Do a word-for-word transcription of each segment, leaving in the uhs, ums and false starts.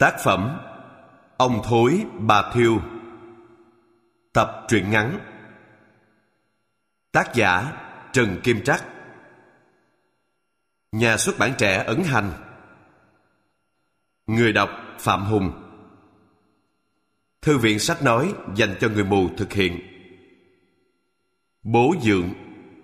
Tác phẩm Ông Thối Bà Thiêu. Tập truyện ngắn. Tác giả Trần Kim Trắc. Nhà xuất bản trẻ Ấn Hành. Người đọc Phạm Hùng. Thư viện sách nói dành cho người mù thực hiện. Bố dượng.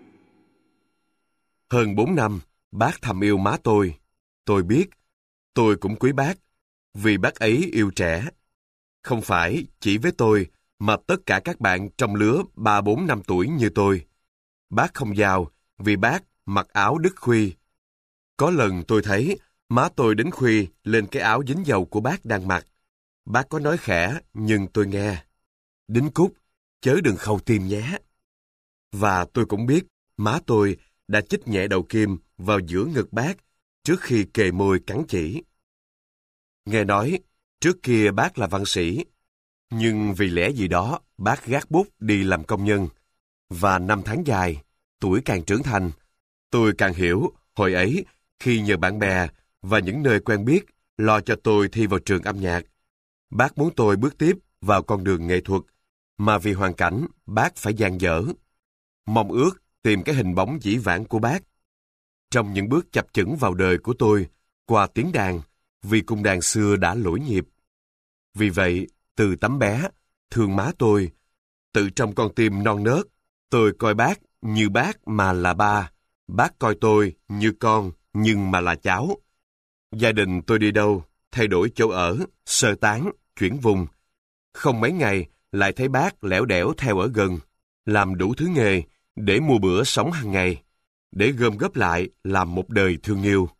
Hơn bốn năm, bác thầm yêu má tôi. Tôi biết, tôi cũng quý bác, vì bác ấy yêu trẻ. Không phải chỉ với tôi, mà tất cả các bạn trong lứa ba bốn năm tuổi như tôi. Bác không giàu, vì bác mặc áo đứt khuy. Có lần tôi thấy má tôi đến khuy lên cái áo dính dầu của bác đang mặc. Bác có nói khẽ, nhưng tôi nghe: "Đính cúc, chớ đừng khâu tim nhé." Và tôi cũng biết má tôi đã chích nhẹ đầu kim vào giữa ngực bác trước khi kề môi cắn chỉ. Nghe nói, trước kia bác là văn sĩ, nhưng vì lẽ gì đó, bác gác bút đi làm công nhân. Và năm tháng dài, tuổi càng trưởng thành, tôi càng hiểu, hồi ấy, khi nhờ bạn bè và những nơi quen biết lo cho tôi thi vào trường âm nhạc, bác muốn tôi bước tiếp vào con đường nghệ thuật, mà vì hoàn cảnh, bác phải dang dở. Mong ước tìm cái hình bóng dĩ vãng của bác trong những bước chập chững vào đời của tôi qua tiếng đàn, vì cung đàn xưa đã lỗi nhịp. Vì vậy, từ tấm bé, thương má tôi, tự trong con tim non nớt, tôi coi bác như bác mà là ba, bác coi tôi như con nhưng mà là cháu. Gia đình tôi đi đâu, thay đổi chỗ ở, sơ tán, chuyển vùng. Không mấy ngày lại thấy bác lẻo đẻo theo ở gần, làm đủ thứ nghề để mua bữa sống hàng ngày, để gom góp lại làm một đời thương yêu.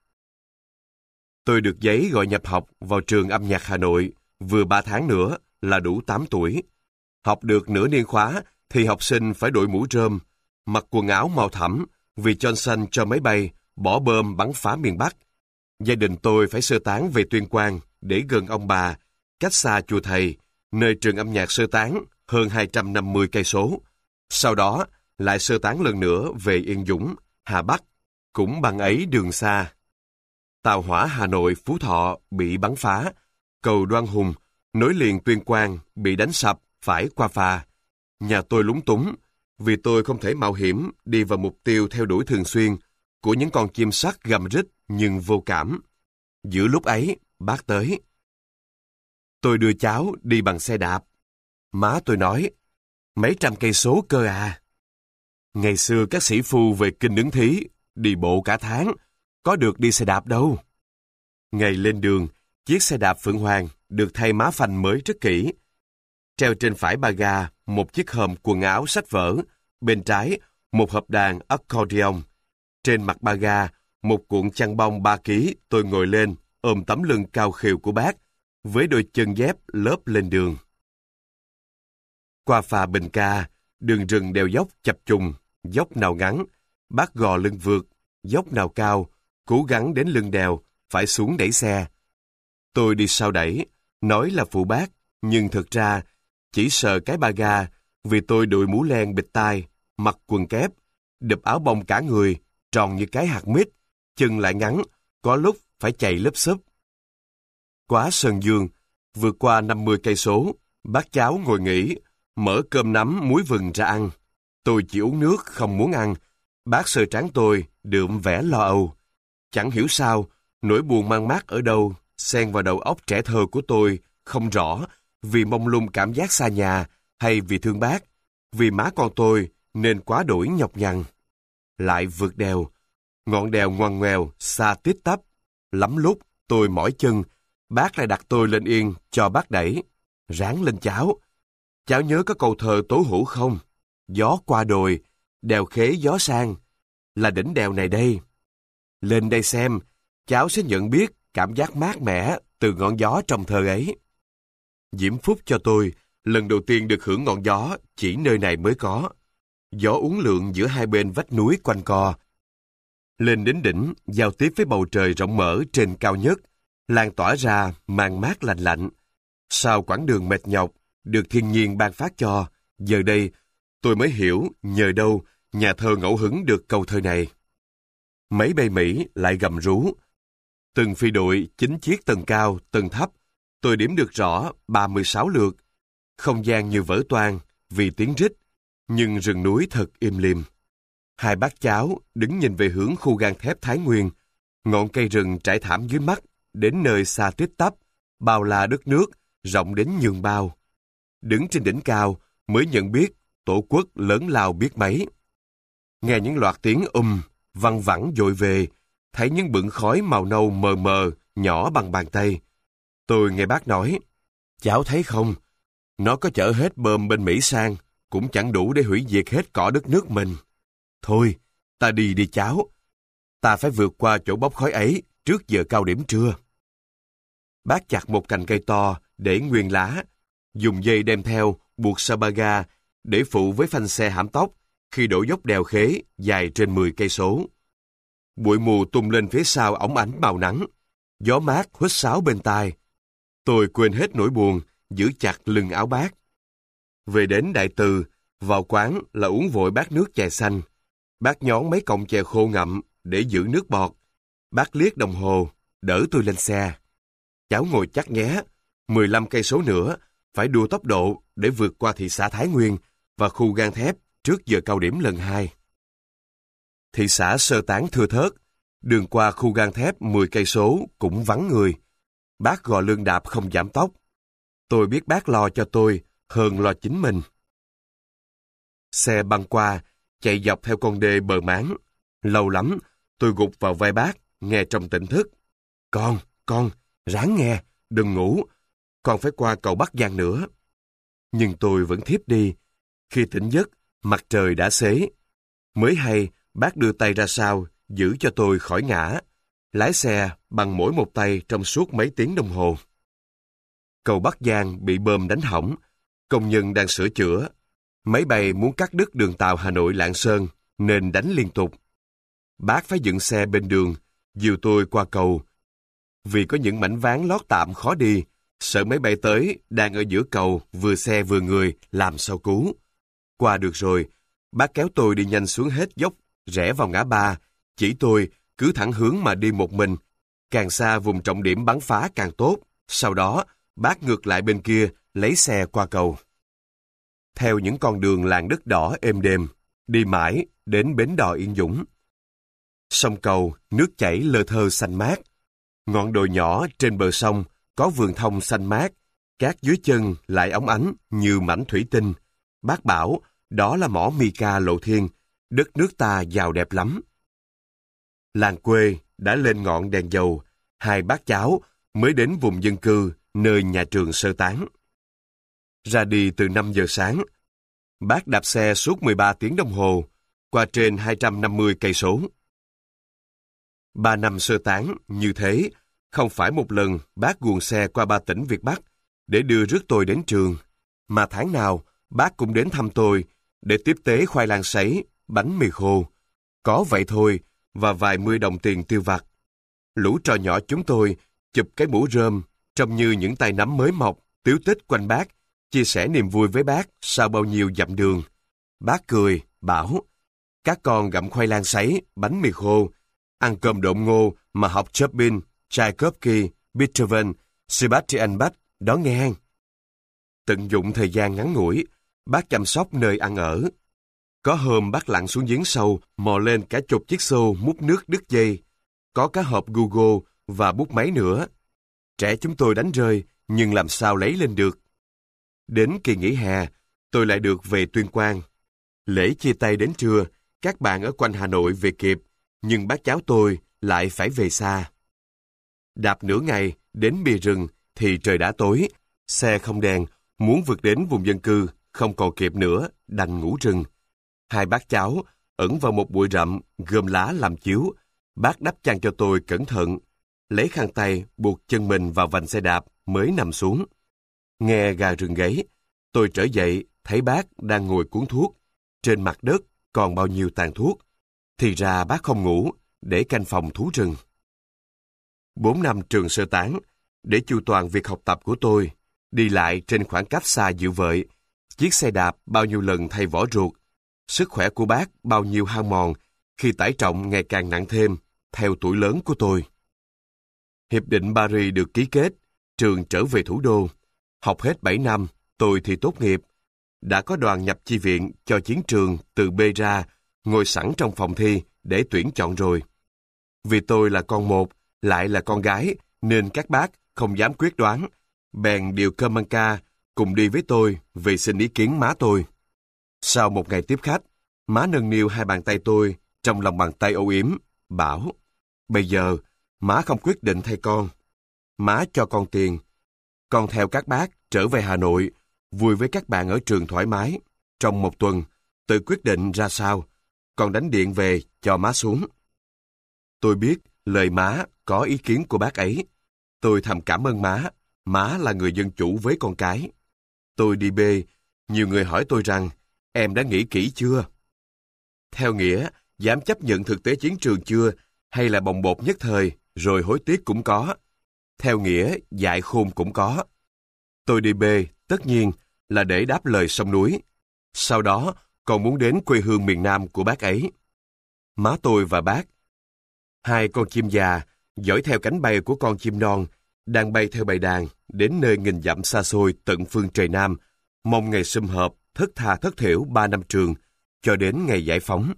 Tôi được giấy gọi nhập học vào trường âm nhạc Hà Nội, vừa ba tháng nữa là đủ tám tuổi. Học được nửa niên khóa thì học sinh phải đội mũ rơm, mặc quần áo màu thẫm vì Johnson cho máy bay bỏ bom bắn phá miền Bắc. Gia đình tôi phải sơ tán về Tuyên Quang để gần ông bà, cách xa chùa thầy, nơi trường âm nhạc sơ tán hơn hai trăm năm mươi cây số. Sau đó lại sơ tán lần nữa về Yên Dũng, Hà Bắc, cũng bằng ấy đường xa. Tàu hỏa Hà Nội Phú Thọ bị bắn phá, cầu Đoan Hùng nối liền Tuyên Quang bị đánh sập phải qua phà. Nhà tôi lúng túng vì tôi không thể mạo hiểm đi vào mục tiêu theo đuổi thường xuyên của những con chim sắt gầm rít nhưng vô cảm. Giữa lúc ấy, bác tới. Tôi đưa cháu đi bằng xe đạp. Má tôi nói: "Mấy trăm cây số cơ à." Ngày xưa các sĩ phu về kinh ứng thí đi bộ cả tháng, có được đi xe đạp đâu. Ngày lên đường, chiếc xe đạp Phượng Hoàng được thay má phanh mới rất kỹ. Treo trên phải ba ga một chiếc hòm quần áo sách vở, bên trái một hộp đàn accordion. Trên mặt ba ga một cuộn chăn bông ba ký. Tôi ngồi lên ôm tấm lưng cao khều của bác với đôi chân dép lớp lên đường. Qua phà Bình Ca, đường rừng đèo dốc chập trùng, dốc nào ngắn bác gò lưng vượt, dốc nào cao cố gắng đến lưng đèo phải xuống đẩy xe. Tôi đi sau đẩy, nói là phụ bác, nhưng thực ra chỉ sợ cái ba ga, vì tôi đội mũ len bịt tai, mặc quần kép, đập áo bông cả người, tròn như cái hạt mít, chân lại ngắn, có lúc phải chạy lấp xấp. Quá Sơn Dương, vượt qua năm mươi cây số, bác cháu ngồi nghỉ, mở cơm nắm muối vừng ra ăn. Tôi chỉ uống nước, không muốn ăn. Bác sờ trán tôi, đượm vẻ lo âu. Chẳng hiểu sao, nỗi buồn mang mát ở đâu, xen vào đầu óc trẻ thơ của tôi, không rõ, vì mông lung cảm giác xa nhà, hay vì thương bác, vì má con tôi, nên quá đổi nhọc nhằn. Lại vượt đèo, ngọn đèo ngoằn ngoèo, xa tít tắp. Lắm lúc, tôi mỏi chân, bác lại đặt tôi lên yên, cho bác đẩy. Ráng lên cháu. Cháu nhớ có câu thơ Tố Hữu không? Gió qua đồi, đèo khế gió sang, là đỉnh đèo này đây. Lên đây xem, cháu sẽ nhận biết cảm giác mát mẻ từ ngọn gió trong thơ ấy. Diễm phúc cho tôi, lần đầu tiên được hưởng ngọn gió chỉ nơi này mới có. Gió uốn lượn giữa hai bên vách núi quanh co. Lên đến đỉnh, giao tiếp với bầu trời rộng mở trên cao nhất, lan tỏa ra màn mát lạnh lạnh. Sau quãng đường mệt nhọc, được thiên nhiên ban phát cho, giờ đây tôi mới hiểu nhờ đâu nhà thơ ngẫu hứng được câu thơ này. Máy bay Mỹ lại gầm rú. Từng phi đội chính chiếc tầng cao, tầng thấp, Tôi đếm được rõ ba mươi sáu lượt. Không gian như vỡ toang vì tiếng rít, nhưng rừng núi thật im lìm. Hai bác cháu đứng nhìn về hướng khu gang thép Thái Nguyên, ngọn cây rừng trải thảm dưới mắt, đến nơi xa tít tắp, bao la đất nước, rộng đến nhường bao. Đứng trên đỉnh cao mới nhận biết tổ quốc lớn lao biết mấy. Nghe những loạt tiếng um, văng vẳng dội về, thấy những bựng khói màu nâu mờ mờ, nhỏ bằng bàn tay. Tôi nghe bác nói, cháu thấy không, nó có chở hết bơm bên Mỹ sang, cũng chẳng đủ để hủy diệt hết cỏ đất nước mình. Thôi, ta đi đi cháu. Ta phải vượt qua chỗ bốc khói ấy trước giờ cao điểm trưa. Bác chặt một cành cây to để nguyên lá, dùng dây đem theo buộc sa ba ga để phụ với phanh xe hãm tốc khi đổ dốc đèo Khế dài trên mười cây số. Bụi mù tung lên phía sau óng ánh màu nắng, gió mát huýt sáo bên tai. Tôi quên hết nỗi buồn, giữ chặt lưng áo bác. Về đến Đại Từ, vào quán là uống vội bát nước chè xanh. Bác nhón mấy cọng chè khô ngậm để giữ nước bọt. Bác liếc đồng hồ, đỡ tôi lên xe. Cháu ngồi chắc nhé, mười lăm cây số nữa, phải đua tốc độ để vượt qua thị xã Thái Nguyên và khu gang thép trước giờ cao điểm lần hai. Thị xã sơ tán thưa thớt, đường qua khu gang thép mười cây số cũng vắng người. Bác gò lưng đạp không giảm tốc. Tôi biết bác lo cho tôi hơn lo chính mình. Xe băng qua, chạy dọc theo con đê bờ máng. Lâu lắm, tôi gục vào vai bác, nghe trong tỉnh thức. Con, con, ráng nghe, đừng ngủ. Con phải qua cầu Bắc Giang nữa. Nhưng tôi vẫn thiếp đi. Khi tỉnh giấc, mặt trời đã xế. Mới hay, bác đưa tay ra sau, giữ cho tôi khỏi ngã. Lái xe bằng mỗi một tay trong suốt mấy tiếng đồng hồ. Cầu Bắc Giang bị bơm đánh hỏng. Công nhân đang sửa chữa. Máy bay muốn cắt đứt đường tàu Hà Nội Lạng Sơn nên đánh liên tục. Bác phải dựng xe bên đường, dìu tôi qua cầu. Vì có những mảnh ván lót tạm khó đi, sợ máy bay tới đang ở giữa cầu vừa xe vừa người làm sao cứu. Qua được rồi, bác kéo tôi đi nhanh xuống hết dốc, rẽ vào ngã ba, chỉ tôi cứ thẳng hướng mà đi một mình, càng xa vùng trọng điểm bắn phá càng tốt. Sau đó, bác ngược lại bên kia, lấy xe qua cầu. Theo những con đường làng đất đỏ êm đềm, đi mãi đến bến đò Yên Dũng. Sông cầu, nước chảy lơ thơ xanh mát. Ngọn đồi nhỏ trên bờ sông có vườn thông xanh mát, cát dưới chân lại óng ánh như mảnh thủy tinh. Bác bảo đó là mỏ mica Lộ Thiên, đất nước ta giàu đẹp lắm. Làng quê đã lên ngọn đèn dầu, hai bác cháu mới đến vùng dân cư nơi nhà trường sơ tán. Ra đi từ năm giờ sáng, bác đạp xe suốt mười ba tiếng đồng hồ, qua trên hai trăm năm mươi cây số. Ba năm sơ tán như thế, không phải một lần bác guồng xe qua ba tỉnh Việt Bắc để đưa rước tôi đến trường, mà tháng nào bác cũng đến thăm tôi để tiếp tế khoai lang sấy, bánh mì khô. Có vậy thôi và vài mươi đồng tiền tiêu vặt. Lũ trò nhỏ chúng tôi chụp cái mũ rơm trông như những tay nắm mới mọc, tíu tích quanh bác, chia sẻ niềm vui với bác sau bao nhiêu dặm đường. Bác cười, bảo, các con gặm khoai lang sấy, bánh mì khô, ăn cơm độn ngô mà học Chopin, Tchaikovsky, Beethoven, Sebastian Bach, đó nghe. Tận dụng thời gian ngắn ngủi, bác chăm sóc nơi ăn ở. Có hôm bác lặn xuống giếng sâu, mò lên cả chục chiếc xô múc nước đứt dây. Có cả hộp Google và bút máy nữa. Trẻ chúng tôi đánh rơi, nhưng làm sao lấy lên được. Đến kỳ nghỉ hè, tôi lại được về Tuyên Quang. Lễ chia tay đến trưa, các bạn ở quanh Hà Nội về kịp, nhưng bác cháu tôi lại phải về xa. Đạp nửa ngày, đến bìa rừng thì trời đã tối, xe không đèn, muốn vượt đến vùng dân cư, không còn kịp nữa, đành ngủ rừng. Hai bác cháu ẩn vào một bụi rậm, gom lá làm chiếu. Bác đắp chăn cho tôi cẩn thận, lấy khăn tay buộc chân mình vào vành xe đạp mới nằm xuống. Nghe gà rừng gáy, tôi trở dậy thấy bác đang ngồi cuốn thuốc. Trên mặt đất còn bao nhiêu tàn thuốc. Thì ra bác không ngủ, để canh phòng thú rừng. Bốn năm trường sơ tán, để chu toàn việc học tập của tôi, đi lại trên khoảng cách xa dịu vợi, chiếc xe đạp bao nhiêu lần thay vỏ ruột, sức khỏe của bác bao nhiêu hao mòn khi tải trọng ngày càng nặng thêm, theo tuổi lớn của tôi. Hiệp định Paris được ký kết, trường trở về thủ đô. Học hết bảy năm, tôi thì tốt nghiệp. Đã có đoàn nhập chi viện cho chiến trường từ B ra, ngồi sẵn trong phòng thi để tuyển chọn rồi. Vì tôi là con một, lại là con gái, nên các bác không dám quyết đoán. Bèn điều cơm ăn ca cùng đi với tôi về xin ý kiến má tôi. Sau một ngày tiếp khách, má nâng niu hai bàn tay tôi trong lòng bàn tay âu yếm, bảo: bây giờ má không quyết định thay con. Má cho con tiền. Con theo các bác trở về Hà Nội, vui với các bạn ở trường thoải mái. Trong một tuần, tự quyết định ra sao, con đánh điện về cho má xuống. Tôi biết lời má có ý kiến của bác ấy. Tôi thầm cảm ơn má. Má là người dân chủ với con cái. Tôi đi B, nhiều người hỏi tôi rằng, em đã nghĩ kỹ chưa? Theo nghĩa, dám chấp nhận thực tế chiến trường chưa, hay là bồng bột nhất thời, rồi hối tiếc cũng có. Theo nghĩa, dại khôn cũng có. Tôi đi B, tất nhiên, là để đáp lời sông núi. Sau đó, còn muốn đến quê hương miền Nam của bác ấy. Má tôi và bác, hai con chim già, dõi theo cánh bay của con chim non, đang bay theo bầy đàn, đến nơi nghìn dặm xa xôi tận phương trời Nam, mong ngày sum họp, thất tha thất thểu ba năm trường, cho đến ngày giải phóng.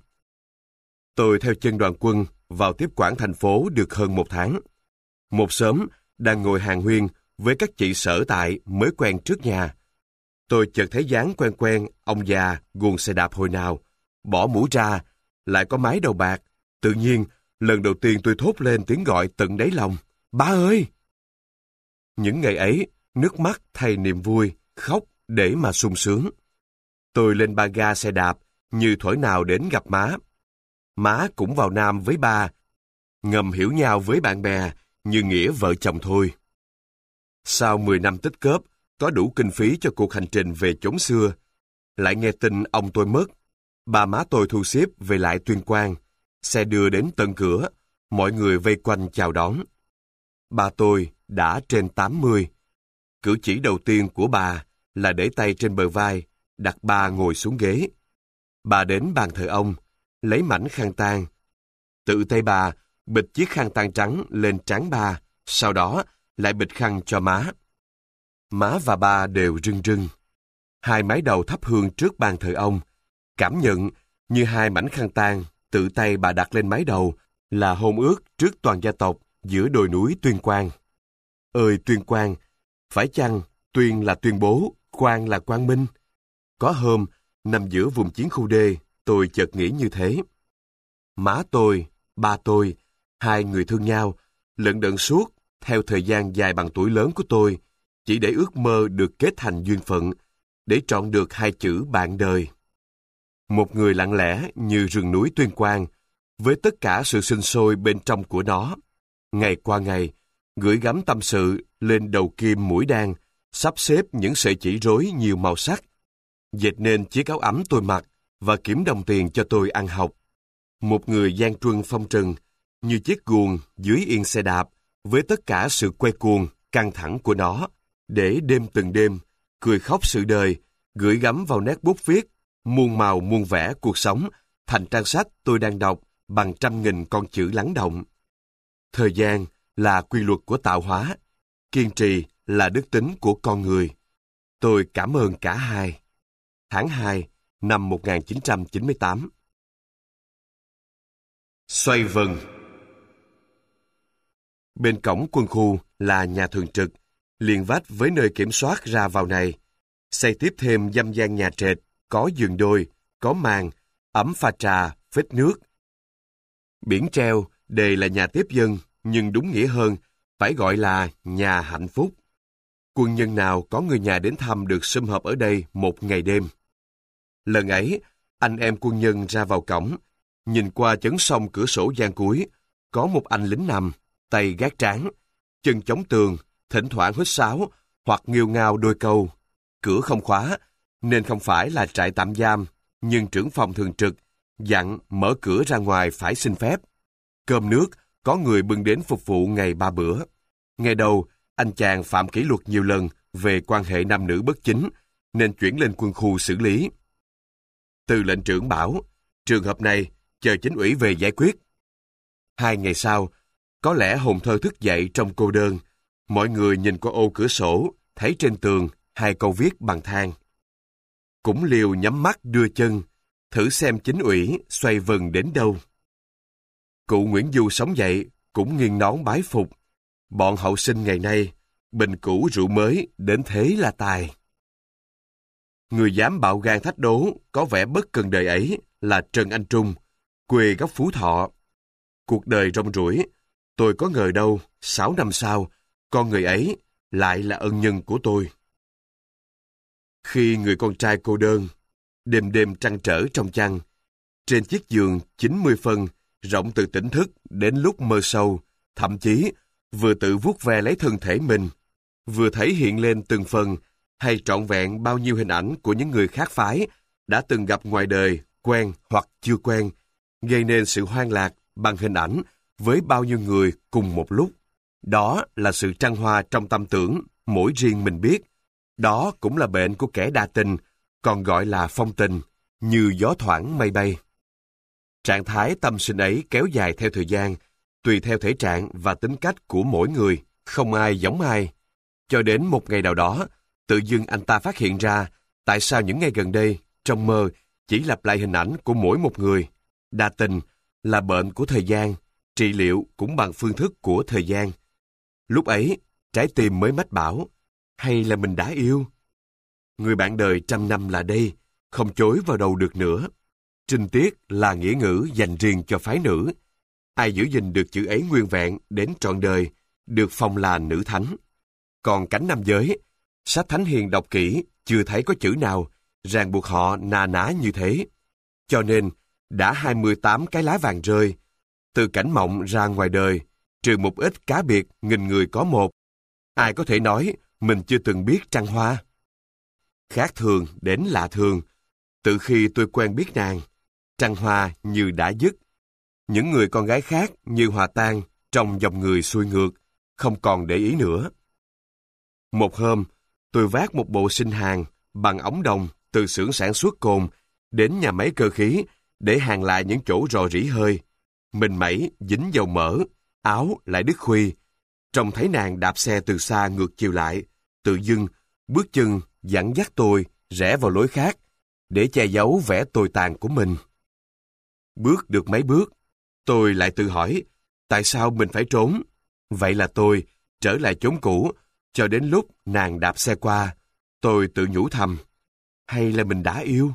Tôi theo chân đoàn quân vào tiếp quản thành phố được hơn một tháng. Một sớm, đang ngồi hàng huyên với các chị sở tại mới quen trước nhà. Tôi chợt thấy dáng quen quen ông già guồng xe đạp hồi nào, bỏ mũ ra, lại có mái đầu bạc. Tự nhiên, lần đầu tiên tôi thốt lên tiếng gọi tận đáy lòng: ba ơi! Những ngày ấy, nước mắt thay niềm vui, khóc để mà sung sướng. Tôi lên ba ga xe đạp, như thuở nào đến gặp má. Má cũng vào Nam với ba, ngầm hiểu nhau với bạn bè, như nghĩa vợ chồng thôi. Sau mười năm tích cóp, có đủ kinh phí cho cuộc hành trình về chốn xưa. Lại nghe tin ông tôi mất. Ba má tôi thu xếp về lại Tuyên Quang. Xe đưa đến tận cửa, mọi người vây quanh chào đón. Ba tôi đã trên tám mươi. Cử chỉ đầu tiên của bà là để tay trên bờ vai, đặt ba ngồi xuống ghế. Bà đến bàn thờ ông, lấy mảnh khăn tang. Tự tay bà bịch chiếc khăn tang trắng lên trán ba, sau đó lại bịch khăn cho má. Má và ba đều rưng rưng. Hai mái đầu thắp hương trước bàn thờ ông, cảm nhận như hai mảnh khăn tang tự tay bà đặt lên mái đầu là hôn ước trước toàn gia tộc giữa đồi núi Tuyên Quang. Ơi Tuyên Quang, phải chăng Tuyên là tuyên bố, Quang là quang minh? Có hôm, nằm giữa vùng chiến khu D, tôi chợt nghĩ như thế. Má tôi, ba tôi, hai người thương nhau, lận đận suốt, theo thời gian dài bằng tuổi lớn của tôi, chỉ để ước mơ được kết thành duyên phận, để trọn được hai chữ bạn đời. Một người lặng lẽ như rừng núi Tuyên Quang, với tất cả sự sinh sôi bên trong của nó. Ngày qua ngày, gửi gắm tâm sự lên đầu kim mũi đan, sắp xếp những sợi chỉ rối nhiều màu sắc, dệt nên chiếc áo ấm tôi mặc và kiếm đồng tiền cho tôi ăn học. Một người gian truân phong trần, như chiếc guồng dưới yên xe đạp, với tất cả sự quay cuồng, căng thẳng của nó, để đêm từng đêm, cười khóc sự đời, gửi gắm vào nét bút viết, muôn màu muôn vẻ cuộc sống, thành trang sách tôi đang đọc bằng trăm nghìn con chữ lắng động. Thời gian là quy luật của tạo hóa, kiên trì là đức tính của con người. Tôi cảm ơn cả hai. Tháng hai năm một nghìn chín trăm chín mươi tám. Xoay vần. Bên cổng quân khu là nhà thường trực, liền vách với nơi kiểm soát ra vào này. Xây tiếp thêm dăm gian nhà trệt, có giường đôi, có màn, ấm pha trà, phết nước. Biển treo đề là nhà tiếp dân, nhưng đúng nghĩa hơn, phải gọi là nhà hạnh phúc. Quân nhân nào có người nhà đến thăm được sum họp ở đây một ngày đêm. Lần ấy, anh em quân nhân ra vào cổng, nhìn qua chấn sông cửa sổ gian cuối, có một anh lính nằm, tay gác trán, chân chống tường, thỉnh thoảng huýt sáo hoặc nghêu ngao đôi câu. Cửa không khóa, nên không phải là trại tạm giam, nhưng trưởng phòng thường trực dặn mở cửa ra ngoài phải xin phép. Cơm nước có người bưng đến phục vụ ngày ba bữa. Ngày đầu, anh chàng phạm kỷ luật nhiều lần về quan hệ nam nữ bất chính, nên chuyển lên quân khu xử lý. Tư lệnh trưởng bảo, trường hợp này chờ chính ủy về giải quyết. Hai ngày sau, có lẽ hồn thơ thức dậy trong cô đơn. Mọi người nhìn qua ô cửa sổ, thấy trên tường hai câu viết bằng than. Cũng liều nhắm mắt đưa chân, thử xem chính ủy xoay vần đến đâu. Cụ Nguyễn Du sống dậy, cũng nghiêng nón bái phục. Bọn hậu sinh ngày nay, bình cũ rượu mới, đến thế là tài. Người dám bạo gan thách đố, có vẻ bất cần đời ấy, là Trần Anh Trung, quê gốc Phú Thọ. Cuộc đời rong ruổi, tôi có ngờ đâu, sáu năm sau, con người ấy lại là ân nhân của tôi. Khi người con trai cô đơn, đêm đêm trăn trở trong chăn, trên chiếc giường chín mươi phân, rộng từ tỉnh thức đến lúc mơ sâu, thậm chí vừa tự vuốt ve lấy thân thể mình, vừa thấy hiện lên từng phần hay trọn vẹn bao nhiêu hình ảnh của những người khác phái đã từng gặp ngoài đời, quen hoặc chưa quen, gây nên sự hoang lạc bằng hình ảnh với bao nhiêu người cùng một lúc. Đó là sự trăng hoa trong tâm tưởng, mỗi riêng mình biết. Đó cũng là bệnh của kẻ đa tình, còn gọi là phong tình, như gió thoảng mây bay. Trạng thái tâm sinh ấy kéo dài theo thời gian, tùy theo thể trạng và tính cách của mỗi người, không ai giống ai. Cho đến một ngày nào đó, tự dưng anh ta phát hiện ra tại sao những ngày gần đây, trong mơ, chỉ lặp lại hình ảnh của mỗi một người. Đa tình là bệnh của thời gian, trị liệu cũng bằng phương thức của thời gian. Lúc ấy, trái tim mới mách bảo, hay là mình đã yêu? Người bạn đời trăm năm là đây, không chối vào đầu được nữa. Trinh tiết là nghĩa ngữ dành riêng cho phái nữ. Ai giữ gìn được chữ ấy nguyên vẹn đến trọn đời, được phong là nữ thánh. Còn cánh nam giới, sách Thánh Hiền đọc kỹ, chưa thấy có chữ nào ràng buộc họ nà ná như thế. Cho nên, đã hai mươi tám cái lá vàng rơi, từ cảnh mộng ra ngoài đời, trừ một ít cá biệt nghìn người có một. Ai có thể nói mình chưa từng biết trăng hoa? Khác thường đến lạ thường, từ khi tôi quen biết nàng, trăng hoa như đã dứt. Những người con gái khác như hòa tan trong dòng người xuôi ngược, không còn để ý nữa. Một hôm, tôi vác một bộ sinh hàng bằng ống đồng từ xưởng sản xuất cồn đến nhà máy cơ khí để hàn lại những chỗ rò rỉ hơi. Mình mẩy dính dầu mỡ, áo lại đứt khuy. Trông thấy nàng đạp xe từ xa ngược chiều lại, tự dưng bước chân dẫn dắt tôi rẽ vào lối khác để che giấu vẻ tồi tàn của mình. Bước được mấy bước, tôi lại tự hỏi tại sao mình phải trốn. Vậy là tôi trở lại chốn cũ cho đến lúc nàng đạp xe qua. Tôi tự nhủ thầm, hay là mình đã yêu?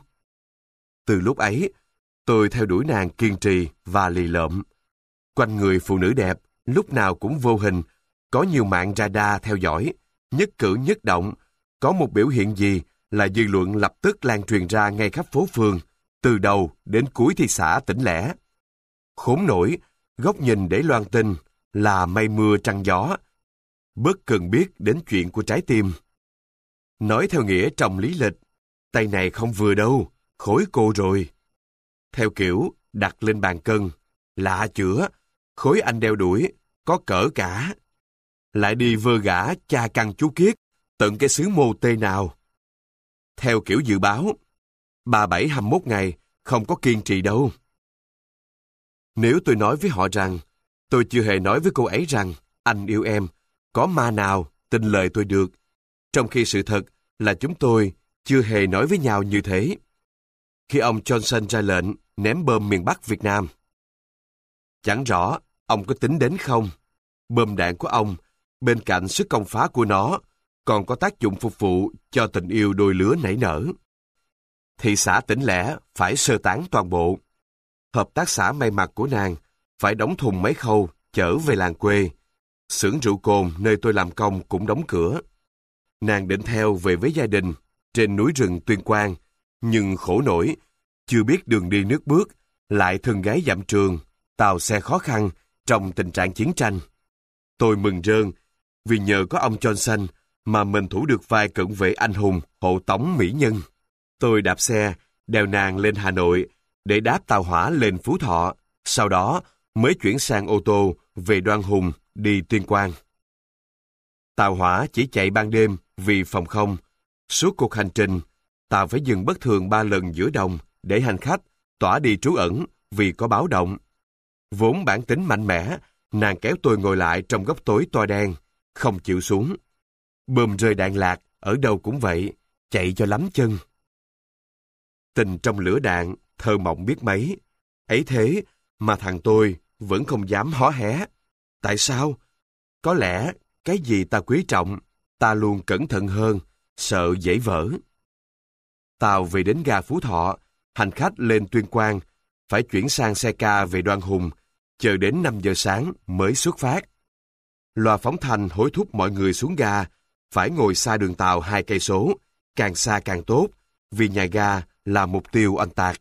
Từ lúc ấy, tôi theo đuổi nàng kiên trì và lì lợm. Quanh người phụ nữ đẹp, lúc nào cũng vô hình, có nhiều mạng radar theo dõi, nhất cử nhất động, có một biểu hiện gì là dư luận lập tức lan truyền ra ngay khắp phố phường, từ đầu đến cuối thị xã tỉnh lẻ. Khốn nổi, góc nhìn để loan tin là mây mưa trăng gió, bớt cần biết đến chuyện của trái tim. Nói theo nghĩa trong lý lịch, tay này không vừa đâu, khối cô rồi. Theo kiểu đặt lên bàn cân, lạ chữa, khối anh đeo đuổi, có cỡ cả. Lại đi vơ gã cha căn chú kiết, tận cái xứ mô tê nào. Theo kiểu dự báo, ba bảy hai mươi mốt ngày, không có kiên trì đâu. Nếu tôi nói với họ rằng, tôi chưa hề nói với cô ấy rằng, anh yêu em, có ma nào tin lời tôi được, trong khi sự thật là chúng tôi chưa hề nói với nhau như thế. Khi ông Johnson ra lệnh ném bom miền Bắc Việt Nam, chẳng rõ ông có tính đến không. Bom đạn của ông, bên cạnh sức công phá của nó, còn có tác dụng phục vụ cho tình yêu đôi lứa nảy nở. Thị xã tỉnh lẻ phải sơ tán toàn bộ. Hợp tác xã may mặc của nàng phải đóng thùng mấy khâu chở về làng quê. Xưởng rượu cồn nơi tôi làm công cũng đóng cửa. Nàng định theo về với gia đình trên núi rừng Tuyên Quang, nhưng khổ nổi, chưa biết đường đi nước bước, lại thân gái dặm trường, tàu xe khó khăn trong tình trạng chiến tranh. Tôi mừng rơn vì nhờ có ông Johnson mà mình thủ được vai cận vệ anh hùng hộ tống mỹ nhân. Tôi đạp xe đèo nàng lên Hà Nội để đáp tàu hỏa lên Phú Thọ, sau đó mới chuyển sang ô tô về Đoan Hùng đi Tuyên Quang. Tàu hỏa chỉ chạy ban đêm vì phòng không. Suốt cuộc hành trình, tàu phải dừng bất thường ba lần giữa đồng để hành khách tỏa đi trú ẩn vì có báo động. Vốn bản tính mạnh mẽ, nàng kéo tôi ngồi lại trong góc tối toa đen, không chịu xuống. Bom rơi đạn lạc, ở đâu cũng vậy, chạy cho lắm chân. Tình trong lửa đạn, thơ mộng biết mấy. Ấy thế mà thằng tôi vẫn không dám hó hé. Tại sao? Có lẽ cái gì ta quý trọng, ta luôn cẩn thận hơn, sợ dễ vỡ. Tàu về đến ga Phú Thọ, hành khách lên Tuyên Quang, phải chuyển sang xe ca về Đoan Hùng, chờ đến năm giờ sáng mới xuất phát. Loa phóng thanh hối thúc mọi người xuống ga, phải ngồi xa đường tàu hai cây số, càng xa càng tốt, vì nhà ga là mục tiêu oanh tạc.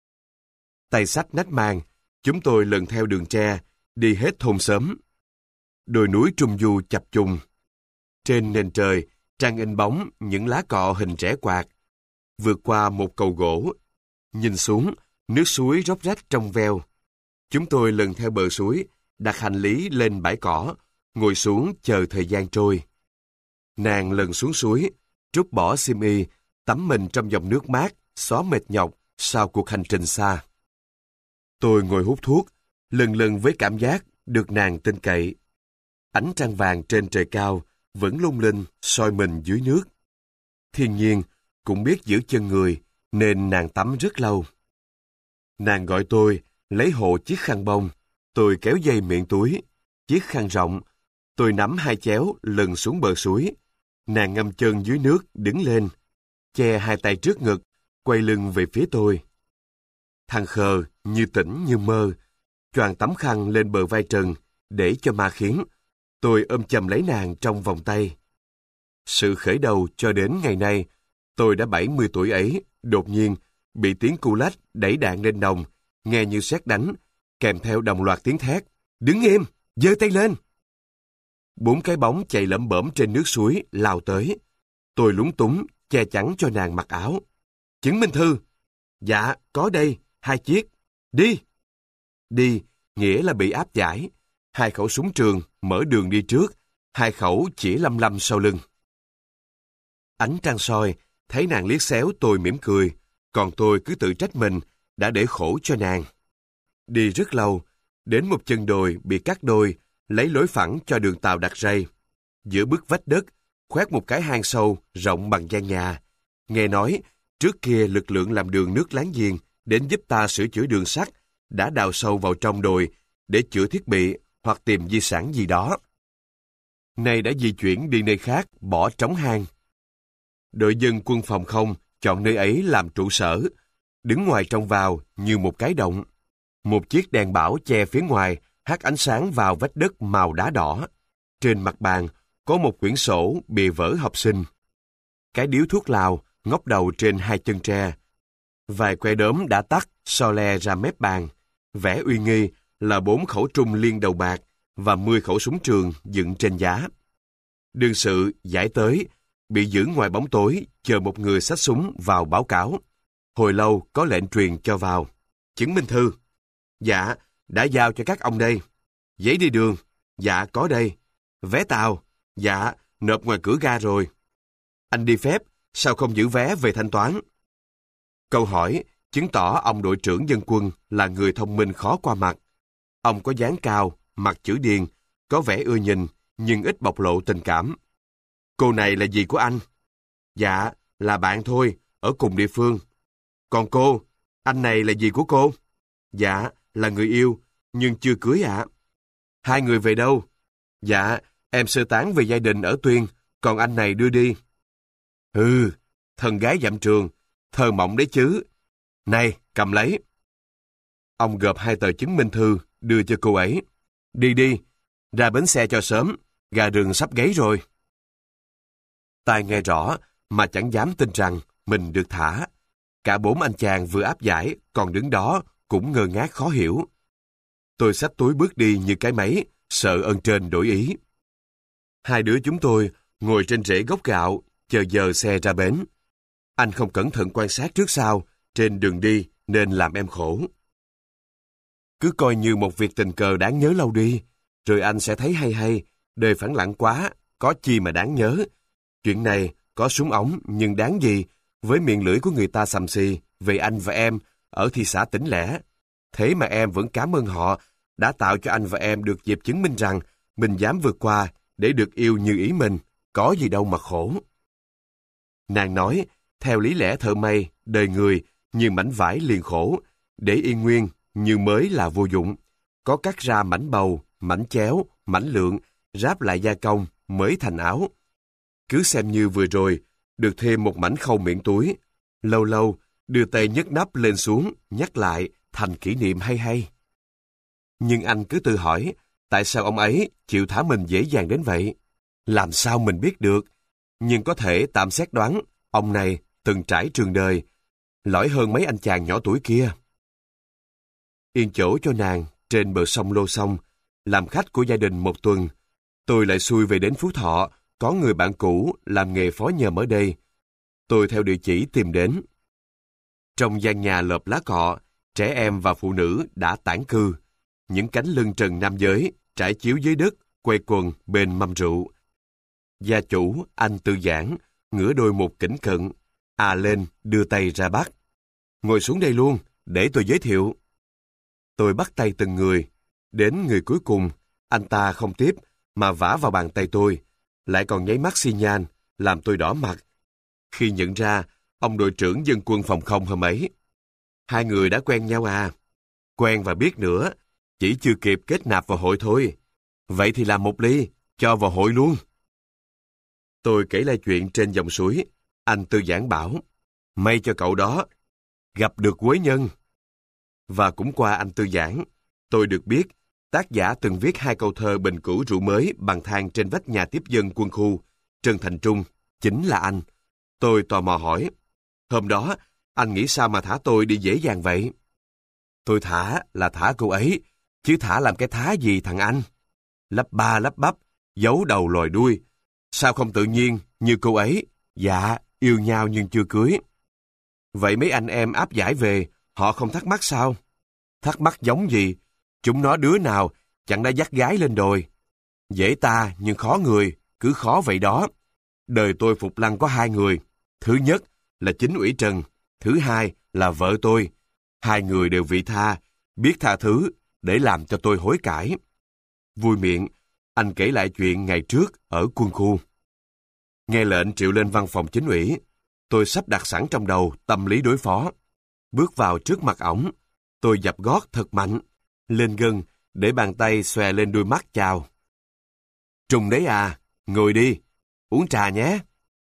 Tay xách nách mang, chúng tôi lần theo đường tre, đi hết thôn xóm. Đồi núi trung du chập trùng. Trên nền trời, trăng in bóng những lá cọ hình trẻ quạt. Vượt qua một cầu gỗ, nhìn xuống, nước suối róc rách trong veo. Chúng tôi lần theo bờ suối, đặt hành lý lên bãi cỏ, ngồi xuống chờ thời gian trôi. Nàng lần xuống suối, trút bỏ xiêm y, tắm mình trong dòng nước mát, xóa mệt nhọc sau cuộc hành trình xa. Tôi ngồi hút thuốc, lần lần với cảm giác được nàng tin cậy. Ánh trăng vàng trên trời cao vẫn lung linh soi mình dưới nước. Thiên nhiên cũng biết giữ chân người, nên nàng tắm rất lâu. Nàng gọi tôi lấy hộ chiếc khăn bông, tôi kéo dây miệng túi, chiếc khăn rộng, tôi nắm hai chéo lần xuống bờ suối. Nàng ngâm chân dưới nước đứng lên, che hai tay trước ngực, quay lưng về phía tôi. Thằng khờ như tỉnh như mơ, choàng tấm khăn lên bờ vai trần để cho ma khiến. Tôi ôm chầm lấy nàng trong vòng tay. Sự khởi đầu cho đến ngày nay, tôi đã bảy mươi tuổi ấy, đột nhiên bị tiếng cu lách đẩy đạn lên đồng, nghe như sét đánh, kèm theo đồng loạt tiếng thét: "Đứng im, giơ tay lên!" Bốn cái bóng chạy lẩm bẩm trên nước suối lao tới. Tôi lúng túng che chắn cho nàng mặc áo. "Chứng minh thư." "Dạ, có đây, hai chiếc." "Đi." Đi nghĩa là bị áp giải. Hai khẩu súng trường mở đường đi trước, hai khẩu chỉ lăm lăm sau lưng. Ánh trăng soi, thấy nàng liếc xéo tôi mỉm cười, còn tôi cứ tự trách mình đã để khổ cho nàng. Đi rất lâu, đến một chân đồi bị cắt đôi, lấy lối phẳng cho đường tàu đặt rây. Giữa bức vách đất, khoét một cái hang sâu rộng bằng gian nhà. Nghe nói, trước kia lực lượng làm đường nước láng giềng đến giúp ta sửa chữa đường sắt đã đào sâu vào trong đồi để chữa thiết bị hoặc tìm di sản gì đó. Nay đã di chuyển đi nơi khác, bỏ trống hang. Đội dân quân phòng không chọn nơi ấy làm trụ sở, đứng ngoài trông vào như một cái động. Một chiếc đèn bão che phía ngoài hắt ánh sáng vào vách đất màu đá đỏ. Trên mặt bàn có một quyển sổ bìa vở học sinh. Cái điếu thuốc lào ngóc đầu trên hai chân tre. Vài que đốm đã tắt so le ra mép bàn. Vẽ uy nghi là bốn khẩu trung liên đầu bạc và mười khẩu súng trường dựng trên giá. Đương sự giải tới, bị giữ ngoài bóng tối, chờ một người xách súng vào báo cáo. Hồi lâu có lệnh truyền cho vào. "Chứng minh thư." "Dạ, đã giao cho các ông đây." "Giấy đi đường." "Dạ, có đây." "Vé tàu." "Dạ, nộp ngoài cửa ga rồi." "Anh đi phép, sao không giữ vé về thanh toán?" Câu hỏi chứng tỏ ông đội trưởng dân quân là người thông minh khó qua mặt. Ông có dáng cao, mặt chữ điền, có vẻ ưa nhìn, nhưng ít bộc lộ tình cảm. "Cô này là gì của anh?" "Dạ, là bạn thôi, ở cùng địa phương." "Còn cô, anh này là gì của cô?" "Dạ, là người yêu, nhưng chưa cưới ạ." "Hai người về đâu?" "Dạ, em sơ tán về gia đình ở Tuyên, còn anh này đưa đi." "Ừ, thân gái dặm trường, thơ mộng đấy chứ. Này, cầm lấy." Ông gộp hai tờ chứng minh thư, đưa cho cô ấy. "Đi đi, ra bến xe cho sớm, gà rừng sắp gáy rồi." Tai nghe rõ, mà chẳng dám tin rằng mình được thả. Cả bốn anh chàng vừa áp giải, còn đứng đó cũng ngơ ngác khó hiểu. Tôi xách túi bước đi như cái máy, sợ ơn trên đổi ý. Hai đứa chúng tôi ngồi trên rễ gốc gạo, chờ giờ xe ra bến. Anh không cẩn thận quan sát trước sau, trên đường đi nên làm em khổ. Cứ coi như một việc tình cờ đáng nhớ lâu đi, rồi anh sẽ thấy hay hay, đời phẳng lặng quá, có chi mà đáng nhớ. Chuyện này có súng ống nhưng đáng gì với miệng lưỡi của người ta xàm xì về anh và em ở thị xã Tỉnh Lẻ. Thế mà em vẫn cảm ơn họ đã tạo cho anh và em được dịp chứng minh rằng mình dám vượt qua để được yêu như ý mình, có gì đâu mà khổ. Nàng nói, theo lý lẽ thợ may, đời người như mảnh vải liền khổ, để yên nguyên như mới là vô dụng. Có cắt ra mảnh bầu, mảnh chéo, mảnh lượng, ráp lại gia công mới thành áo. Cứ xem như vừa rồi, được thêm một mảnh khâu miệng túi. Lâu lâu, đưa tay nhấc nắp lên xuống, nhắc lại, thành kỷ niệm hay hay. Nhưng anh cứ tự hỏi, tại sao ông ấy chịu thả mình dễ dàng đến vậy? Làm sao mình biết được? Nhưng có thể tạm xét đoán, ông này từng trải trường đời, lỏi hơn mấy anh chàng nhỏ tuổi kia. Yên chỗ cho nàng trên bờ sông Lô Sông, làm khách của gia đình một tuần. Tôi lại xuôi về đến Phú Thọ, có người bạn cũ làm nghề phó nhờm ở đây. Tôi theo địa chỉ tìm đến. Trong gian nhà lợp lá cọ, trẻ em và phụ nữ đã tản cư. Những cánh lưng trần nam giới trải chiếu dưới đất, quay quần bên mâm rượu. Gia chủ, anh Tư Giảng, ngửa đôi một kính cận, à lên đưa tay ra bắt. Ngồi xuống đây luôn, để tôi giới thiệu. Tôi bắt tay từng người. Đến người cuối cùng, anh ta không tiếp, mà vả vào bàn tay tôi, lại còn nháy mắt xi nhan, làm tôi đỏ mặt. Khi nhận ra, ông đội trưởng dân quân phòng không hôm ấy. Hai người đã quen nhau à? Quen và biết nữa, chỉ chưa kịp kết nạp vào hội thôi. Vậy thì làm một ly, cho vào hội luôn. Tôi kể lại chuyện trên dòng suối. Anh Tư Giảng bảo, may cho cậu đó, gặp được quế nhân. Và cũng qua anh Tư Giảng, tôi được biết, tác giả từng viết hai câu thơ bình cửu rượu mới bằng than trên vách nhà tiếp dân quân khu, Trần Thành Trung, chính là anh. Tôi tò mò hỏi, hôm đó, anh nghĩ sao mà thả tôi đi dễ dàng vậy? Tôi thả là thả cô ấy, chứ thả làm cái thá gì thằng anh? Lắp ba lắp bắp, giấu đầu lòi đuôi. Sao không tự nhiên như cô ấy? Dạ, yêu nhau nhưng chưa cưới. Vậy mấy anh em áp giải về, họ không thắc mắc sao? Thắc mắc giống gì? Chúng nó đứa nào chẳng đã dắt gái lên đồi. Dễ ta nhưng khó người, cứ khó vậy đó. Đời tôi phục lăng có hai người. Thứ nhất là chính ủy Trần, thứ hai là vợ tôi. Hai người đều vị tha, biết tha thứ để làm cho tôi hối cải. Vui miệng, anh kể lại chuyện ngày trước ở quân khu. Nghe lệnh triệu lên văn phòng chính ủy, tôi sắp đặt sẵn trong đầu tâm lý đối phó. Bước vào trước mặt ổng, tôi dập gót thật mạnh, lên gân để bàn tay xòe lên đôi mắt chào. Trùng đấy à, ngồi đi, uống trà nhé.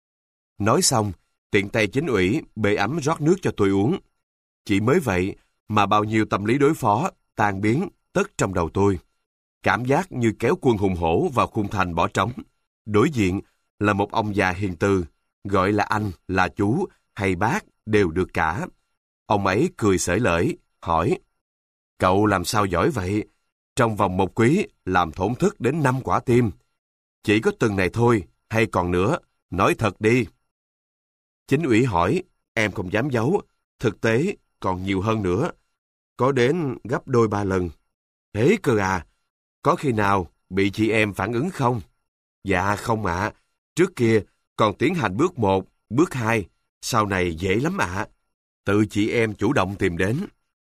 Nói xong, tiện tay chính ủy bê ấm rót nước cho tôi uống. Chỉ mới vậy mà bao nhiêu tâm lý đối phó tan biến tất trong đầu tôi. Cảm giác như kéo quân hùng hổ vào khung thành bỏ trống. Đối diện là một ông già hiền từ, gọi là anh, là chú hay bác đều được cả. Ông ấy cười xởi lởi, hỏi, cậu làm sao giỏi vậy? Trong vòng một quý làm thổn thức đến năm quả tim. Chỉ có từng này thôi, hay còn nữa, nói thật đi. Chính ủy hỏi, em không dám giấu, thực tế còn nhiều hơn nữa. Có đến gấp đôi ba lần. Thế cơ à, có khi nào bị chị em phản ứng không? Dạ không ạ, trước kia còn tiến hành bước một, bước hai, sau này dễ lắm ạ. Tự chị em chủ động tìm đến.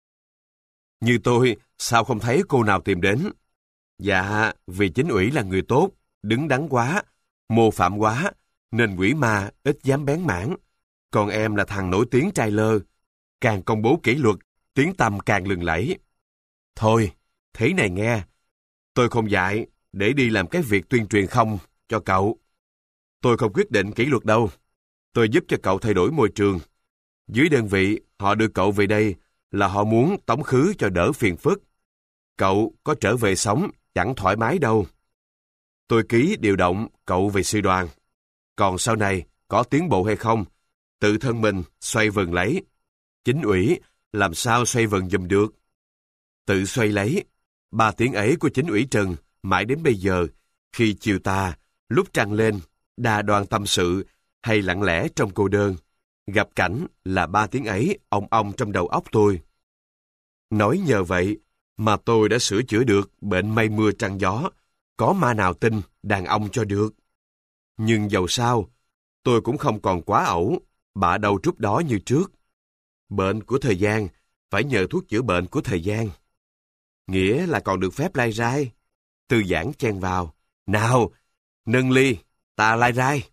Như tôi, sao không thấy cô nào tìm đến? Dạ, vì chính ủy là người tốt, đứng đắn quá, mô phạm quá, nên quỷ ma ít dám bén mảng. Còn em là thằng nổi tiếng trai lơ, càng công bố kỷ luật, tiếng tăm càng lừng lẫy. Thôi, thế này nghe, tôi không dạy để đi làm cái việc tuyên truyền không cho cậu. Tôi không quyết định kỷ luật đâu, tôi giúp cho cậu thay đổi môi trường. Dưới đơn vị, họ đưa cậu về đây là họ muốn tống khứ cho đỡ phiền phức. Cậu có trở về sống chẳng thoải mái đâu. Tôi ký điều động cậu về sư đoàn. Còn sau này có tiến bộ hay không, tự thân mình xoay vần lấy. Chính ủy làm sao xoay vần giùm được. Tự xoay lấy. Ba tiếng ấy của chính ủy Trần mãi đến bây giờ, khi chiều tà, lúc trăng lên, đa đoan tâm sự hay lặng lẽ trong cô đơn, gặp cảnh là ba tiếng ấy ong ong trong đầu óc tôi. Nói nhờ vậy mà tôi đã sửa chữa được bệnh mây mưa trăng gió, có ma nào tin đàn ông cho được. Nhưng dầu sao, tôi cũng không còn quá ẩu, bạ đầu trút đó như trước. Bệnh của thời gian, phải nhờ thuốc chữa bệnh của thời gian. Nghĩa là còn được phép lai rai. Tư Giảng chen vào. Nào, Nâng ly, ta lai rai.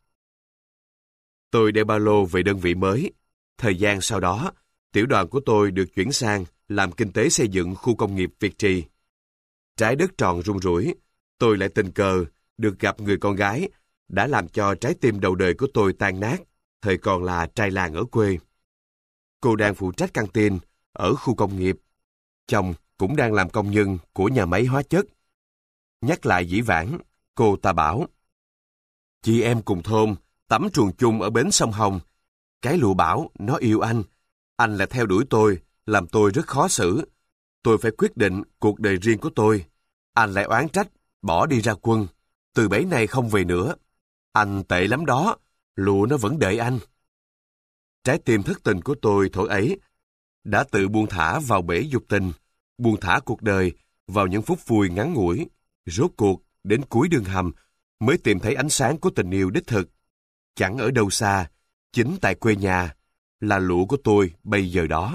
Tôi đeo ba lô về đơn vị mới. Thời gian sau đó, tiểu đoàn của tôi được chuyển sang làm kinh tế xây dựng khu công nghiệp Việt Trì. Trái đất tròn rung rủi, tôi lại tình cờ được gặp người con gái đã làm cho trái tim đầu đời của tôi tan nát, thời còn là trai làng ở quê. Cô đang phụ trách căng tin ở khu công nghiệp. Chồng cũng đang làm công nhân của nhà máy hóa chất. Nhắc lại dĩ vãng, cô ta bảo: chị em cùng thôn tắm truồng chung ở bến sông Hồng. Cái lụa bảo nó yêu anh. Anh lại theo đuổi tôi, làm tôi rất khó xử. Tôi phải quyết định cuộc đời riêng của tôi. Anh lại oán trách, bỏ đi ra quân. Từ bấy nay không về nữa. Anh tệ lắm đó, lụa nó vẫn đợi anh. Trái tim thất tình của tôi thổi ấy đã tự buông thả vào bể dục tình, buông thả cuộc đời vào những phút vui ngắn ngủi. Rốt cuộc, đến cuối đường hầm, mới tìm thấy ánh sáng của tình yêu đích thực. Chẳng ở đâu xa, chính tại quê nhà, là lụa của tôi bây giờ đó.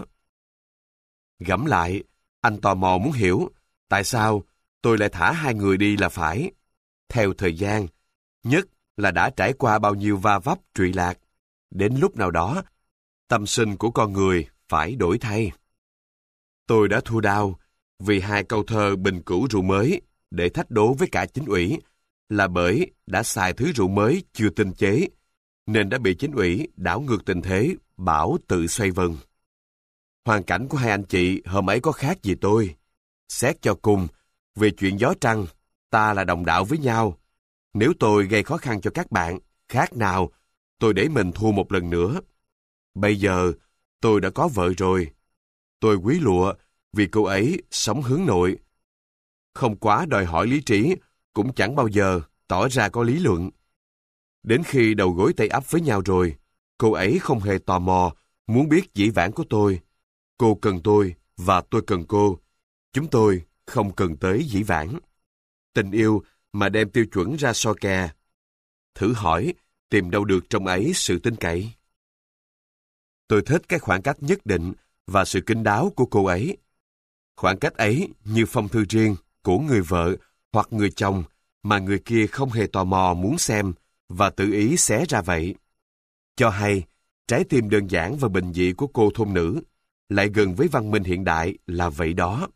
Gẫm lại, anh tò mò muốn hiểu, tại sao tôi lại thả hai người đi là phải. Theo thời gian, nhất là đã trải qua bao nhiêu va vấp trụy lạc. Đến lúc nào đó, tâm sinh của con người phải đổi thay. Tôi đã thua đau vì hai câu thơ bình cửu rượu mới để thách đố với cả chính ủy, là bởi đã xài thứ rượu mới chưa tinh chế, nên đã bị chính ủy đảo ngược tình thế, bảo tự xoay vần. Hoàn cảnh của hai anh chị hôm ấy có khác gì tôi. Xét cho cùng, về chuyện gió trăng, ta là đồng đạo với nhau. Nếu tôi gây khó khăn cho các bạn, khác nào tôi để mình thua một lần nữa. Bây giờ, tôi đã có vợ rồi. Tôi quý lụa vì cô ấy sống hướng nội. Không quá đòi hỏi lý trí, cũng chẳng bao giờ tỏ ra có lý luận. Đến khi đầu gối tay ấp với nhau rồi, cô ấy không hề tò mò, muốn biết dĩ vãng của tôi. Cô cần tôi và tôi cần cô. Chúng tôi không cần tới dĩ vãng. Tình yêu mà đem tiêu chuẩn ra so kè. Thử hỏi, tìm đâu được trong ấy sự tin cậy? Tôi thích cái khoảng cách nhất định và sự kín đáo của cô ấy. Khoảng cách ấy như phong thư riêng của người vợ hoặc người chồng mà người kia không hề tò mò muốn xem và tự ý xé ra vậy. Cho hay, trái tim đơn giản và bình dị của cô thôn nữ lại gần với văn minh hiện đại là vậy đó.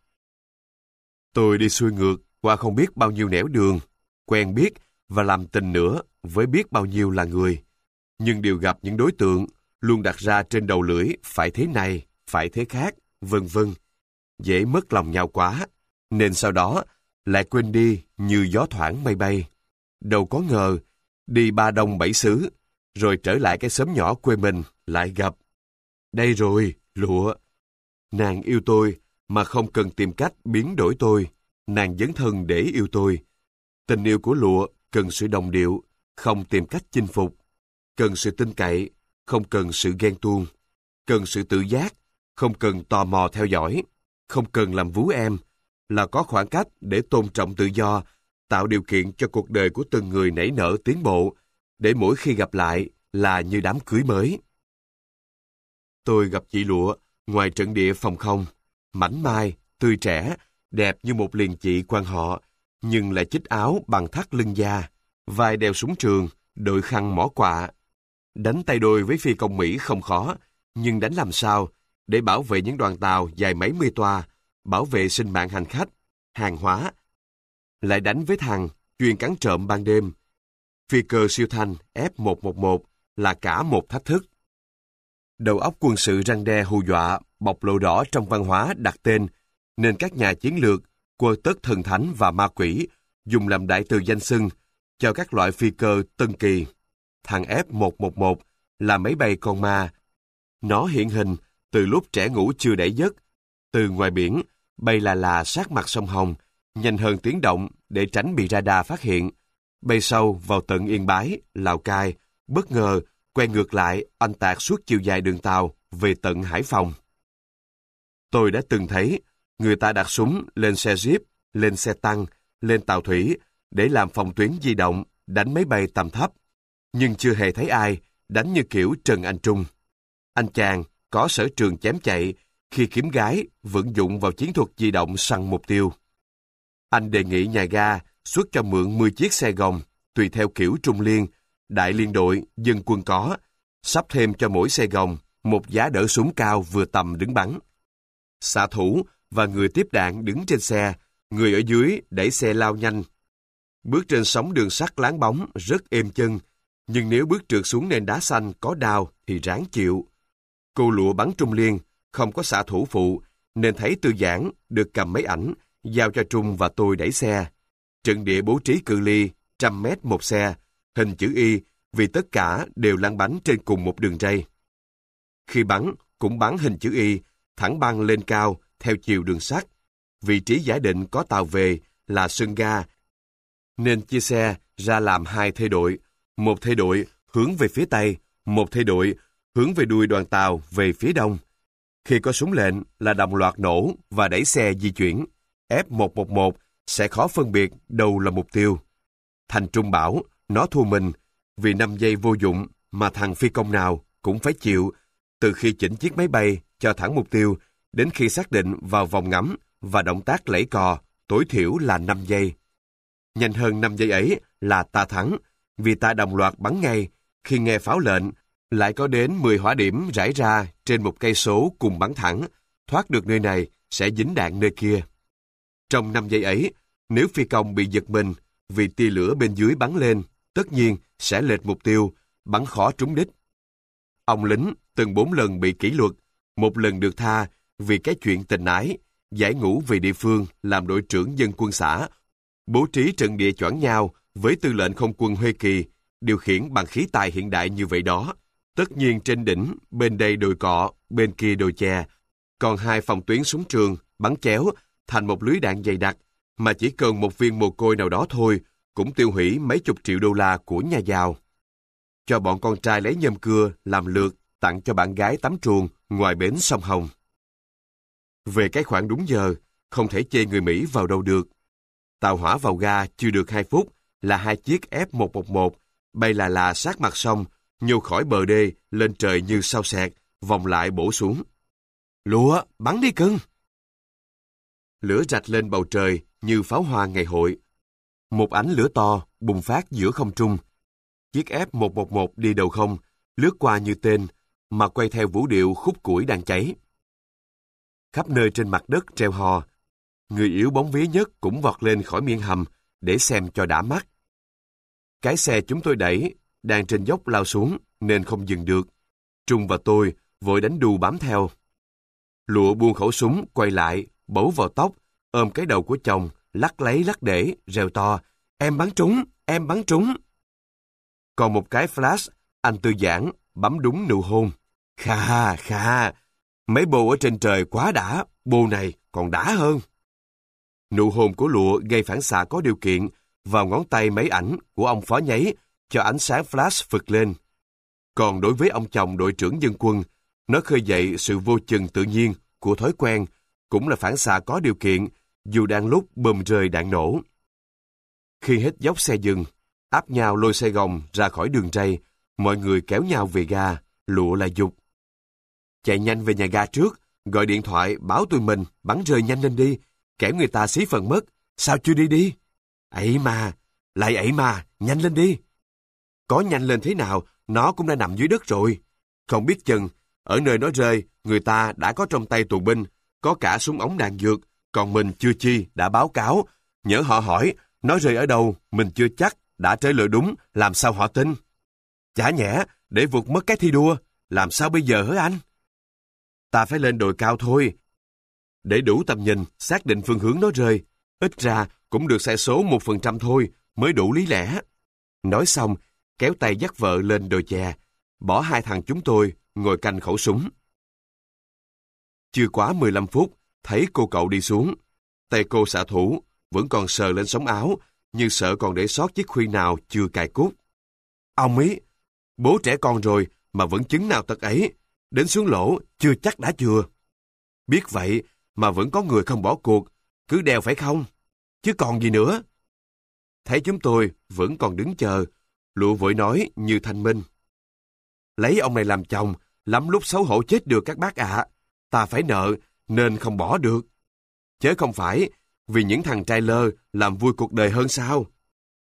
Tôi đi xuôi ngược qua không biết bao nhiêu nẻo đường, quen biết và làm tình nữa với biết bao nhiêu là người. Nhưng đều gặp những đối tượng luôn đặt ra trên đầu lưỡi phải thế này, phải thế khác, vân vân. Dễ mất lòng nhau quá, nên sau đó lại quên đi như gió thoảng mây bay. Đâu có ngờ, đi ba đông bảy xứ, rồi trở lại cái xóm nhỏ quê mình lại gặp. Đây rồi, lụa. Nàng yêu tôi mà không cần tìm cách biến đổi tôi. Nàng dấn thân để yêu tôi. Tình yêu của lụa cần sự đồng điệu, không tìm cách chinh phục. Cần sự tin cậy, không cần sự ghen tuông. Cần sự tự giác, không cần tò mò theo dõi. Không cần làm vú em, là có khoảng cách để tôn trọng tự do, tạo điều kiện cho cuộc đời của từng người nảy nở tiến bộ, để mỗi khi gặp lại là như đám cưới mới. Tôi gặp chị Lụa ngoài trận địa phòng không, mảnh mai, tươi trẻ, đẹp như một liền chị quan họ, nhưng lại chích áo bằng thắt lưng da, vai đeo súng trường, đội khăn mỏ quạ. Đánh tay đôi với phi công Mỹ không khó, nhưng đánh làm sao để bảo vệ những đoàn tàu dài mấy mươi toa, bảo vệ sinh mạng hành khách, hàng hóa. Lại đánh với thằng chuyên cắn trộm ban đêm. Phi cơ siêu thanh F một một một là cả một thách thức. Đầu óc quân sự răn đe hù dọa, bộc lộ đỏ trong văn hóa đặt tên, nên các nhà chiến lược, quơ tất thần thánh và ma quỷ dùng làm đại từ danh xưng cho các loại phi cơ tân kỳ. Thằng F một một một là máy bay con ma. Nó hiện hình từ lúc trẻ ngủ chưa đẩy giấc, từ ngoài biển, bay là là sát mặt sông Hồng, nhanh hơn tiếng động để tránh bị radar phát hiện. Bay sâu vào tận Yên Bái, Lào Cai, bất ngờ quay ngược lại oanh tạc suốt chiều dài đường tàu về tận Hải Phòng. Tôi đã từng thấy người ta đặt súng lên xe Jeep, lên xe tăng, lên tàu thủy để làm phòng tuyến di động, đánh máy bay tầm thấp. Nhưng chưa hề thấy ai đánh như kiểu Trần Anh Trung. Anh chàng có sở trường chém chạy khi kiếm gái vận dụng vào chiến thuật di động săn mục tiêu. Anh đề nghị nhà ga xuất cho mượn mười chiếc xe gồng, tùy theo kiểu trung liên, đại liên đội, dân quân có, sắp thêm cho mỗi xe gồng một giá đỡ súng cao vừa tầm đứng bắn. Xạ thủ và người tiếp đạn đứng trên xe, người ở dưới đẩy xe lao nhanh. Bước trên sóng đường sắt láng bóng rất êm chân, nhưng nếu bước trượt xuống nền đá xanh có đau thì ráng chịu. Cô lụa bắn trung liên, không có xạ thủ phụ, nên thấy Tư Giảng được cầm máy ảnh, giao cho Trung và tôi đẩy xe. Trận địa bố trí cự ly, trăm mét một xe, hình chữ Y, vì tất cả đều lăn bánh trên cùng một đường ray. Khi bắn, cũng bắn hình chữ Y, thẳng băng lên cao, theo chiều đường sắt. Vị trí giả định có tàu về là sân ga, nên chia xe ra làm hai thê đội, một thê đội hướng về phía Tây, một thê đội hướng về đuôi đoàn tàu về phía Đông. Khi có súng lệnh là đồng loạt nổ và đẩy xe di chuyển. F một một một sẽ khó phân biệt đâu là mục tiêu. Thành Trung bảo nó thua mình vì năm giây vô dụng mà thằng phi công nào cũng phải chịu từ khi chỉnh chiếc máy bay cho thẳng mục tiêu đến khi xác định vào vòng ngắm và động tác lẫy cò tối thiểu là năm giây. Nhanh hơn năm giây ấy là ta thắng vì ta đồng loạt bắn ngay khi nghe pháo lệnh, lại có đến mười hỏa điểm rải ra trên một cây số cùng bắn thẳng, thoát được nơi này sẽ dính đạn nơi kia. Trong năm giây ấy, nếu phi công bị giật mình vì tia lửa bên dưới bắn lên, tất nhiên sẽ lệch mục tiêu, bắn khó trúng đích. Ông lính từng bốn lần bị kỷ luật, một lần được tha vì cái chuyện tình ái, giải ngũ về địa phương làm đội trưởng dân quân xã, bố trí trận địa choảng nhau với tư lệnh không quân Huê Kỳ, điều khiển bằng khí tài hiện đại như vậy đó. Tất nhiên trên đỉnh, bên đây đồi cọ, bên kia đồi chè, còn hai phòng tuyến súng trường bắn chéo thành một lưới đạn dày đặc, mà chỉ cần một viên mồ côi nào đó thôi cũng tiêu hủy mấy chục triệu đô la của nhà giàu. Cho bọn con trai lấy nhôm cưa làm lượt tặng cho bạn gái tắm truồng ngoài bến sông Hồng. Về cái khoảng đúng giờ, không thể chê người Mỹ vào đâu được. Tàu hỏa vào ga chưa được hai phút là hai chiếc F một một một bay là là sát mặt sông, nhô khỏi bờ đê lên trời như sao xẹt, vòng lại bổ xuống. Lụa, bắn đi cưng! Lửa rạch lên bầu trời như pháo hoa ngày hội. Một ánh lửa to bùng phát giữa không trung. Chiếc F một một một đi đầu không, lướt qua như tên, mà quay theo vũ điệu khúc củi đang cháy. Khắp nơi trên mặt đất treo hò. Người yếu bóng vía nhất cũng vọt lên khỏi miệng hầm để xem cho đã mắt. Cái xe chúng tôi đẩy đang trên dốc lao xuống nên không dừng được. Trung và tôi vội đánh đu bám theo. Lụa buông khẩu súng quay lại, bấu vào tóc, ôm cái đầu của chồng, lắc lấy lắc để, reo to: "Em bắn trúng, em bắn trúng." Còn một cái flash, anh Tư Giảng bấm đúng nụ hôn. Kha, kha, mấy bô ở trên trời quá đã, bô này còn đã hơn. Nụ hôn của Lụa gây phản xạ có điều kiện vào ngón tay máy ảnh của ông phó nháy cho ánh sáng flash phực lên. Còn đối với ông chồng đội trưởng dân quân, nó khơi dậy sự vô chừng tự nhiên của thói quen, cũng là phản xạ có điều kiện dù đang lúc bơm rơi đạn nổ. Khi hết dốc xe dừng, áp nhau lôi xe gồng ra khỏi đường ray, mọi người kéo nhau về ga, Lụa lại giục: "Chạy nhanh về nhà ga trước, gọi điện thoại báo tụi mình bắn rơi nhanh lên đi, kẻo người ta xí phần mất, sao chưa đi đi? Ấy mà, lại ấy mà, nhanh lên đi." Có nhanh lên thế nào, nó cũng đã nằm dưới đất rồi. Không biết chừng, ở nơi nó rơi, người ta đã có trong tay tù binh, có cả súng ống đạn dược, còn mình chưa chi đã báo cáo. Nhỡ họ hỏi, nó rơi ở đâu, mình chưa chắc đã trả lời đúng, làm sao họ tin? Chả nhẽ, để vụt mất cái thi đua, làm sao bây giờ hả anh? Ta phải lên đồi cao thôi, để đủ tầm nhìn, xác định phương hướng nó rơi. Ít ra cũng được sai số một phần trăm thôi, mới đủ lý lẽ. Nói xong, kéo tay dắt vợ lên đồi chè, bỏ hai thằng chúng tôi ngồi canh khẩu súng. Chưa quá mười lăm phút, thấy cô cậu đi xuống. Tay cô xạ thủ vẫn còn sờ lên sống áo, như sợ còn để sót chiếc khuyên nào chưa cài cúc. Ông ý, bố trẻ con rồi mà vẫn chứng nào tật ấy, đến xuống lỗ chưa chắc đã chừa. Biết vậy mà vẫn có người không bỏ cuộc, cứ đeo phải không? Chứ còn gì nữa. Thấy chúng tôi vẫn còn đứng chờ, Lụa vội nói như thanh minh: "Lấy ông này làm chồng, lắm lúc xấu hổ chết được các bác ạ. Ta phải nợ nên không bỏ được. Chớ không phải vì những thằng trai lơ làm vui cuộc đời hơn sao?"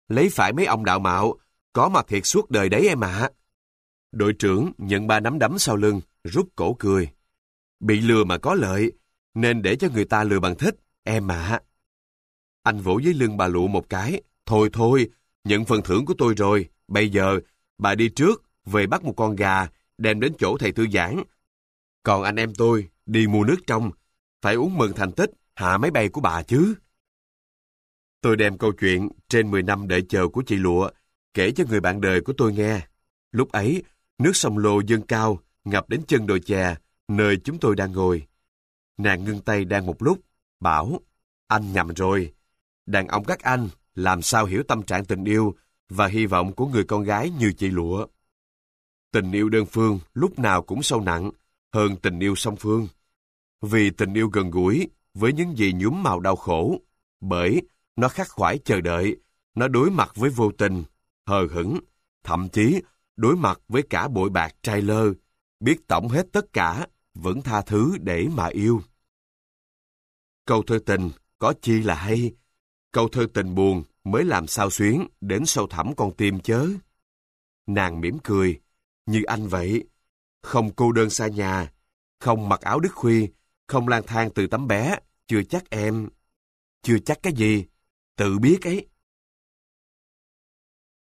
Lấy phải mấy ông đạo mạo, có mà thiệt suốt đời đấy em ạ. Đội trưởng nhận ba nắm đấm sau lưng, rút cổ cười. Bị lừa mà có lợi, nên để cho người ta lừa bằng thích, em ạ. Anh vỗ dưới lưng bà Lụ một cái. Thôi thôi, nhận phần thưởng của tôi rồi. Bây giờ, bà đi trước, về bắt một con gà, đem đến chỗ thầy thư giãn. Còn anh em tôi, đi mua nước trong, phải uống mừng thành tích, hạ máy bay của bà chứ. Tôi đem câu chuyện trên mười năm đợi chờ của chị Lụa kể cho người bạn đời của tôi nghe. Lúc ấy, nước sông Lô dâng cao, ngập đến chân đồi chè, nơi chúng tôi đang ngồi. Nàng ngưng tay đang một lúc, bảo, anh nhầm rồi. Đàn ông các anh làm sao hiểu tâm trạng tình yêu và hy vọng của người con gái như chị Lụa. Tình yêu đơn phương lúc nào cũng sâu nặng hơn tình yêu song phương. Vì tình yêu gần gũi với những gì nhuốm màu đau khổ, bởi nó khắc khoải chờ đợi, nó đối mặt với vô tình, hờ hững, thậm chí đối mặt với cả bội bạc trai lơ, biết tổng hết tất cả, vẫn tha thứ để mà yêu. Câu thơ tình có chi là hay, câu thơ tình buồn mới làm sao xuyến đến sâu thẳm con tim chớ. Nàng mỉm cười, như anh vậy, không cô đơn xa nhà, không mặc áo đứt khuy, không lang thang từ tấm bé, chưa chắc em. Chưa chắc cái gì, tự biết ấy.